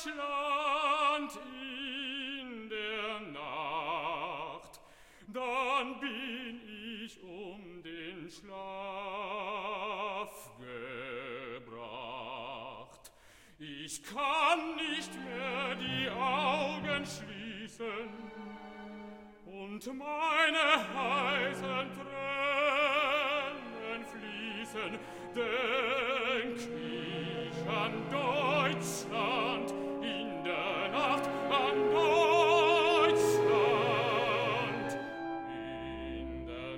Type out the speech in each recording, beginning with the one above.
Deutschland in der Nacht, dann bin ich um den Schlaf gebracht. Ich kann nicht mehr die Augen schließen und meine heißen Tränen fließen, denk ich an Deutschland in der Nacht, an Deutschland in der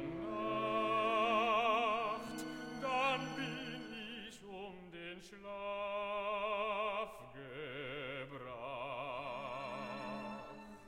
Nacht, dann bin ich um den Schlaf gebracht.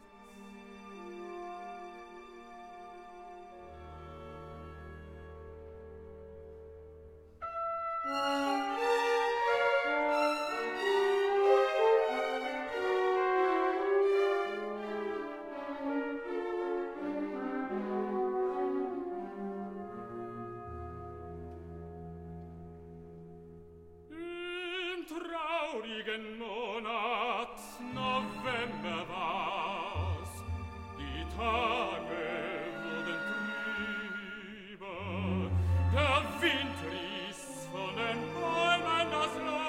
Traurigen Monat November war's, die Tage wurden trüber, der Wind riss von den Bäumen das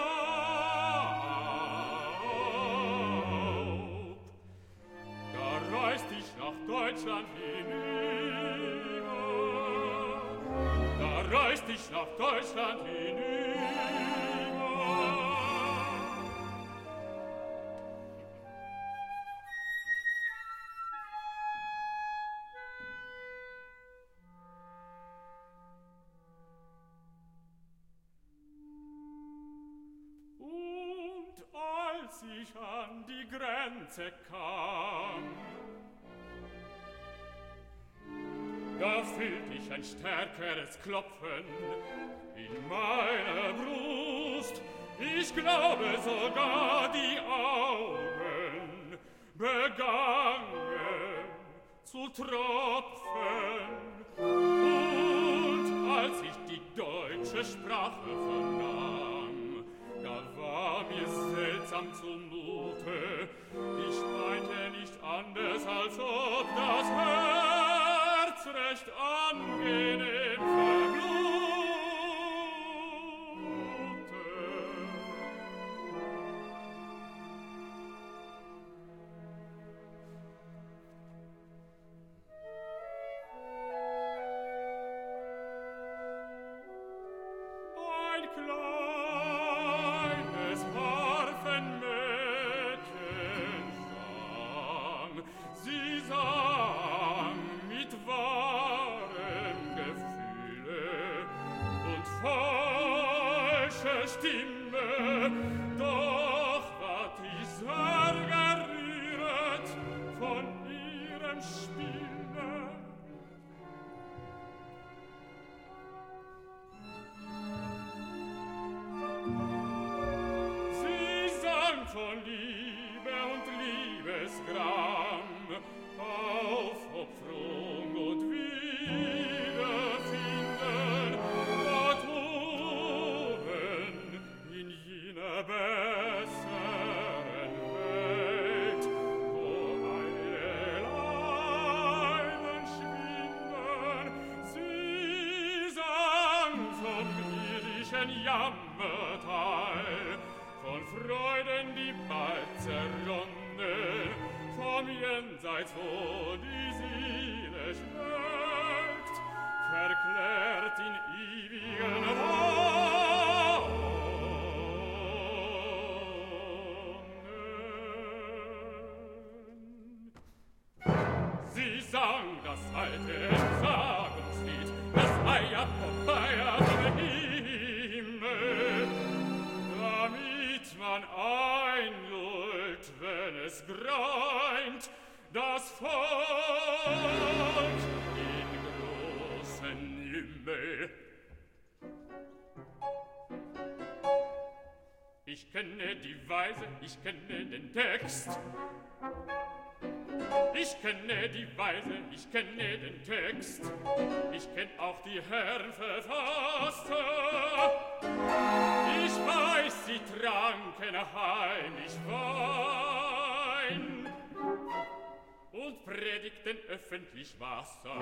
Laub. Da reist ich nach Deutschland hinüber, da reist ich nach Deutschland hinüber. Als ich an die Grenze kam, da fühlt ich ein stärkeres Klopfen in meiner Brust. Ich glaube sogar die Augen begannen zu tropfen. Und als ich die deutsche Sprache vernahm, da war mir seltsam zumute. Ich meinte nicht anders, als ob das Herz recht angenehm verblute. Ein kleines Harfenmädchen sang, sie sang mit wahrem Gefühle und falscher Stimme, doch ward ich sehr gerühret von ihrem Spiele. Von Liebe und Liebesgram, Aufopferung und Wiederfinden, dort oben in jener besseren Welt, wo alle Leiden schwinden. Sie sang vom irdischen Jammerteil, von Freuden, die bald zerronnen, vom Jenseits, wo die Seele schwelgt, verklärt in ewigen Wonnen. Sie sang das alte Entsagungslied, das Eier vorbei vom Himmel, damit man einlullt, wenn es greint, das Volk in großen Lümmel. Ich kenne die Weise, ich kenne den Text. Ich kenne die Weise, ich kenne den Text. Ich kenn auch die Herren Verfasser. Ich weiß, sie tranken heimlich Wein. öffentlich Wasser.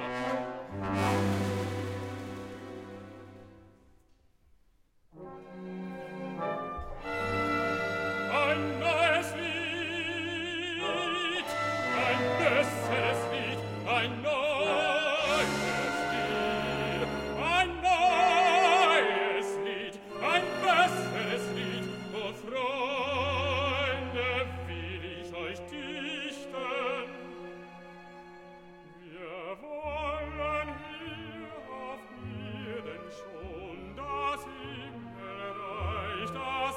Ein neues Lied, ein besseres Lied, ein neues Lied, ein neues Lied, ein besseres Lied, o Freunde, will ich euch dichten. Wir wollen hier auf Erden schon das Himmelreich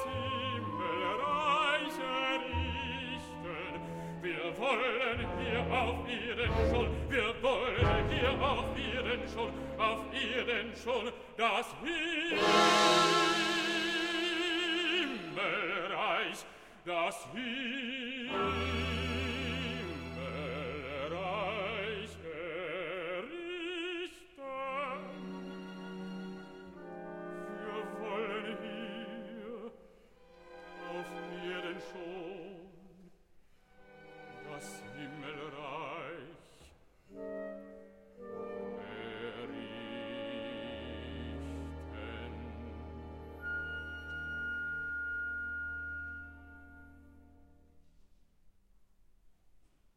errichten. Wir wollen hier auf Erden schon, wir wollen hier auf Erden schon, auf Erden schon das Himmelreich, das Himmelreich.